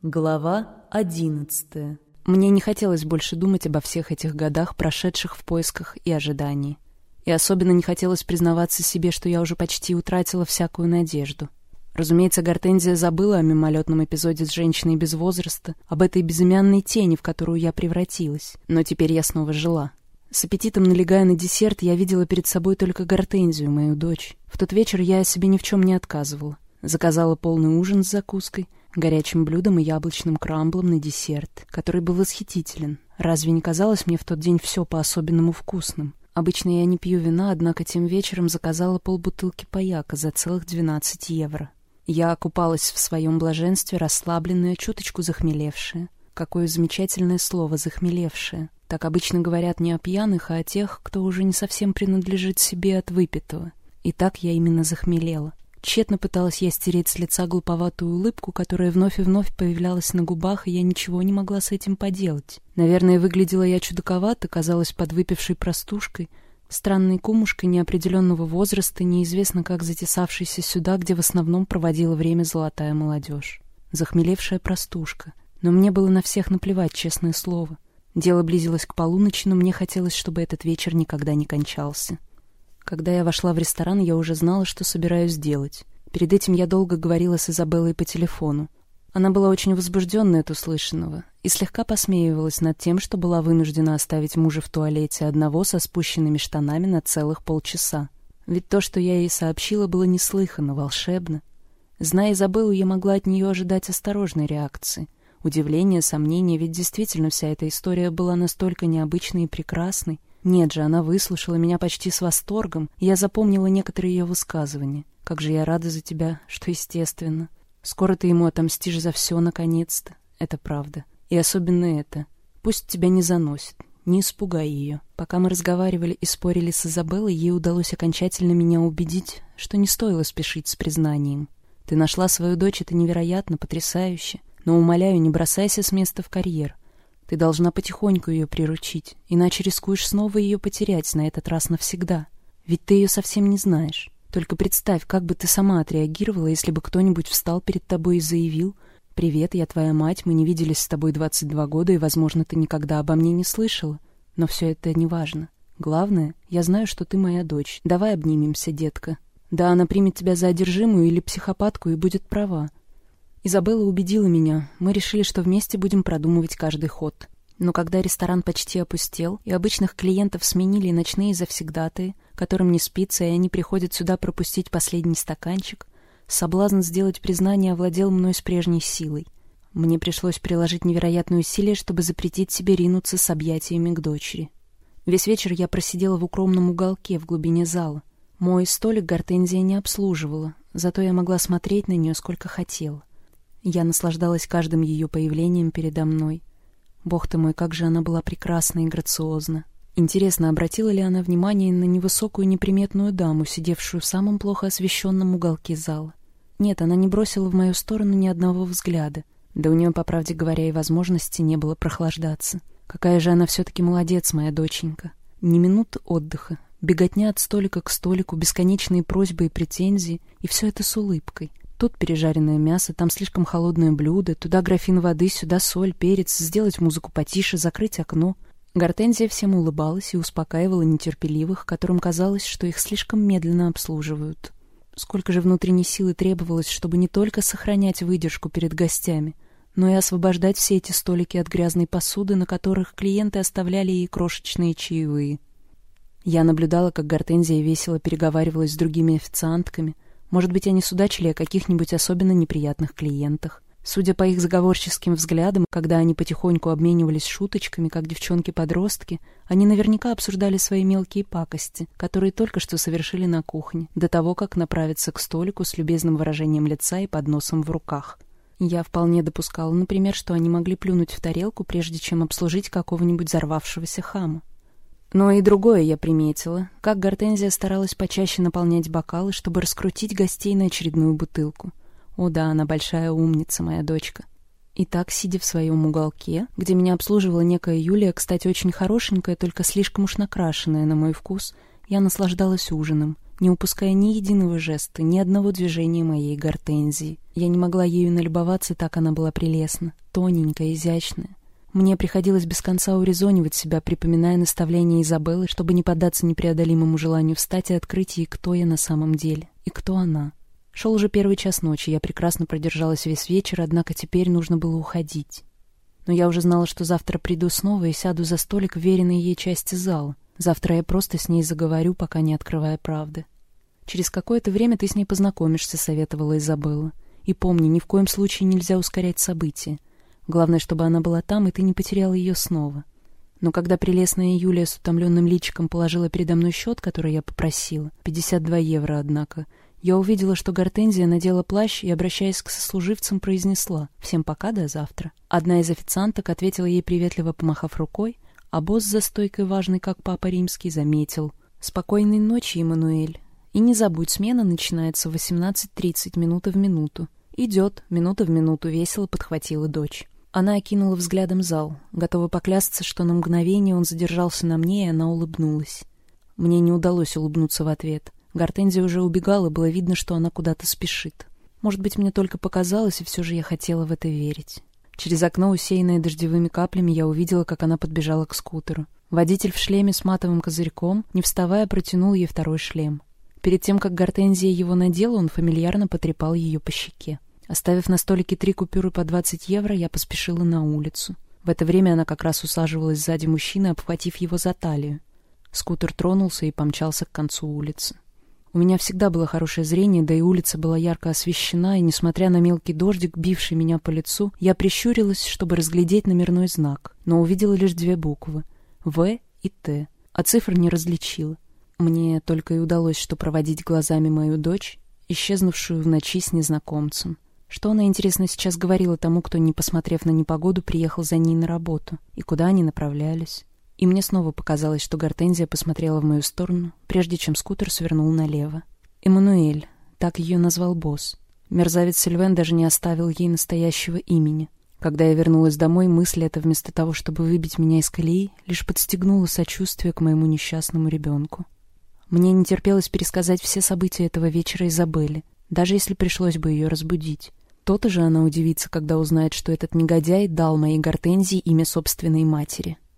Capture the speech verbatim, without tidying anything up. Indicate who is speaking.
Speaker 1: Глава одиннадцатая. Мне не хотелось больше думать обо всех этих годах, прошедших в поисках и ожидании. И особенно не хотелось признаваться себе, что я уже почти утратила всякую надежду. Разумеется, Гортензия забыла о мимолетном эпизоде с женщиной без возраста, об этой безымянной тени, в которую я превратилась. Но теперь я снова жила. С аппетитом налегая на десерт, я видела перед собой только Гортензию, мою дочь. В тот вечер я себе ни в чем не отказывала. Заказала полный ужин с закуской, горячим блюдом и яблочным крамблом на десерт, который был восхитителен. Разве не казалось мне в тот день все по-особенному вкусным? Обычно я не пью вина, однако тем вечером заказала полбутылки паяка за целых двенадцать евро. Я окупалась в своем блаженстве, расслабленная, чуточку захмелевшая. Какое замечательное слово «захмелевшая». Так обычно говорят не о пьяных, а о тех, кто уже не совсем принадлежит себе от выпитого. И так я именно захмелела. Тщетно пыталась я стереть с лица глуповатую улыбку, которая вновь и вновь появлялась на губах, и я ничего не могла с этим поделать. Наверное, выглядела я чудаковато, казалась подвыпившей простушкой, странной кумушкой неопределенного возраста, неизвестно как затесавшейся сюда, где в основном проводила время золотая молодежь. Захмелевшая простушка. Но мне было на всех наплевать, честное слово. Дело близилось к полуночи, но мне хотелось, чтобы этот вечер никогда не кончался. Когда я вошла в ресторан, я уже знала, что собираюсь делать. Перед этим я долго говорила с Изабеллой по телефону. Она была очень возбужденная от услышанного и слегка посмеивалась над тем, что была вынуждена оставить мужа в туалете одного со спущенными штанами на целых полчаса. Ведь то, что я ей сообщила, было неслыханно, волшебно. Зная Изабеллу, я могла от нее ожидать осторожной реакции. Удивление, сомнение, ведь действительно вся эта история была настолько необычной и прекрасной. Нет же, она выслушала меня почти с восторгом, и я запомнила некоторые ее высказывания. «Как же я рада за тебя, что естественно. Скоро ты ему отомстишь за все, наконец-то». Это правда. И особенно это. Пусть тебя не заносит, не испугай ее. Пока мы разговаривали и спорили с Изабеллой, ей удалось окончательно меня убедить, что не стоило спешить с признанием. «Ты нашла свою дочь, это невероятно, потрясающе. Но, умоляю, не бросайся с места в карьер. Ты должна потихоньку ее приручить, иначе рискуешь снова ее потерять, на этот раз навсегда. Ведь ты ее совсем не знаешь. Только представь, как бы ты сама отреагировала, если бы кто-нибудь встал перед тобой и заявил: «Привет, я твоя мать, мы не виделись с тобой двадцать два года, и, возможно, ты никогда обо мне не слышала. Но все это не важно. Главное, я знаю, что ты моя дочь. Давай обнимемся, детка». Да, она примет тебя за одержимую или психопатку и будет права. Изабелла убедила меня. Мы решили, что вместе будем продумывать каждый ход. Но когда ресторан почти опустел, и обычных клиентов сменили ночные завсегдатаи, которым не спится, и они приходят сюда пропустить последний стаканчик, соблазн сделать признание овладел мной с прежней силой. Мне пришлось приложить невероятные усилия, чтобы запретить себе ринуться с объятиями к дочери. Весь вечер я просидела в укромном уголке в глубине зала. Мой столик Гортензия не обслуживала, зато я могла смотреть на нее сколько хотела. Я наслаждалась каждым ее появлением передо мной. Бог ты мой, как же она была прекрасна и грациозна. Интересно, обратила ли она внимание на невысокую неприметную даму, сидевшую в самом плохо освещенном уголке зала? Нет, она не бросила в мою сторону ни одного взгляда. Да у нее, по правде говоря, и возможности не было прохлаждаться. Какая же она все-таки молодец, моя доченька. Ни минуты отдыха, беготня от столика к столику, бесконечные просьбы и претензии, и все это с улыбкой. Тут пережаренное мясо, там слишком холодное блюдо, туда графин воды, сюда соль, перец, сделать музыку потише, закрыть окно. Гортензия всем улыбалась и успокаивала нетерпеливых, которым казалось, что их слишком медленно обслуживают. Сколько же внутренней силы требовалось, чтобы не только сохранять выдержку перед гостями, но и освобождать все эти столики от грязной посуды, на которых клиенты оставляли ей крошечные чаевые. Я наблюдала, как Гортензия весело переговаривалась с другими официантками. Может быть, они судачили о каких-нибудь особенно неприятных клиентах. Судя по их заговорческим взглядам, когда они потихоньку обменивались шуточками, как девчонки-подростки, они наверняка обсуждали свои мелкие пакости, которые только что совершили на кухне, до того, как направиться к столику с любезным выражением лица и подносом в руках. Я вполне допускала, например, что они могли плюнуть в тарелку, прежде чем обслужить какого-нибудь взорвавшегося хама. Но и другое я приметила, как Гортензия старалась почаще наполнять бокалы, чтобы раскрутить гостей на очередную бутылку. О да, она большая умница, моя дочка. И так, сидя в своем уголке, где меня обслуживала некая Юлия, кстати, очень хорошенькая, только слишком уж накрашенная на мой вкус, я наслаждалась ужином, не упуская ни единого жеста, ни одного движения моей гортензии. Я не могла ею налюбоваться, так она была прелестна, тоненькая, изящная. Мне приходилось без конца урезонивать себя, припоминая наставления Изабеллы, чтобы не поддаться непреодолимому желанию встать и открыть ей, кто я на самом деле и кто она. Шел уже первый час ночи, я прекрасно продержалась весь вечер, однако теперь нужно было уходить. Но я уже знала, что завтра приду снова и сяду за столик в веренной ей части зала. Завтра я просто с ней заговорю, пока не открывая правды. «Через какое-то время ты с ней познакомишься», — советовала Изабелла. «И помни, ни в коем случае нельзя ускорять события. Главное, чтобы она была там, и ты не потерял ее снова». Но когда прелестная Юлия с утомленным личиком положила передо мной счет, который я попросила, пятьдесят два евро, однако, я увидела, что Гортензия надела плащ и, обращаясь к сослуживцам, произнесла: «Всем пока, до завтра». Одна из официанток ответила ей, приветливо помахав рукой, а босс за стойкой, важный как папа римский, заметил: «Спокойной ночи, Эммануэль. И не забудь, смена начинается в восемнадцать тридцать, минута в минуту». «Идет, минута в минуту», — весело подхватила дочь. Она окинула взглядом зал, готова поклясться, что на мгновение он задержался на мне, и она улыбнулась. Мне не удалось улыбнуться в ответ. Гортензия уже убегала, было видно, что она куда-то спешит. Может быть, мне только показалось, и все же я хотела в это верить. Через окно, усеянное дождевыми каплями, я увидела, как она подбежала к скутеру. Водитель в шлеме с матовым козырьком, не вставая, протянул ей второй шлем. Перед тем, как Гортензия его надела, он фамильярно потрепал ее по щеке. Оставив на столике три купюры по двадцать евро, я поспешила на улицу. В это время она как раз усаживалась сзади мужчины, обхватив его за талию. Скутер тронулся и помчался к концу улицы. У меня всегда было хорошее зрение, да и улица была ярко освещена, и, несмотря на мелкий дождик, бивший меня по лицу, я прищурилась, чтобы разглядеть номерной знак, но увидела лишь две буквы — «В» и «Т», а цифр не различила. Мне только и удалось, что проводить глазами мою дочь, исчезнувшую в ночи с незнакомцем. Что она, интересно, сейчас говорила тому, кто, не посмотрев на непогоду, приехал за ней на работу, и куда они направлялись? И мне снова показалось, что Гортензия посмотрела в мою сторону, прежде чем скутер свернул налево. «Эммануэль», так ее назвал босс. Мерзавец Сильвен даже не оставил ей настоящего имени. Когда я вернулась домой, мысль эта, вместо того, чтобы выбить меня из колеи, лишь подстегнула сочувствие к моему несчастному ребенку. Мне не терпелось пересказать все события этого вечера Изабелле, даже если пришлось бы ее разбудить. То-то же она удивится, когда узнает, что этот негодяй дал моей Гортензии имя собственной матери.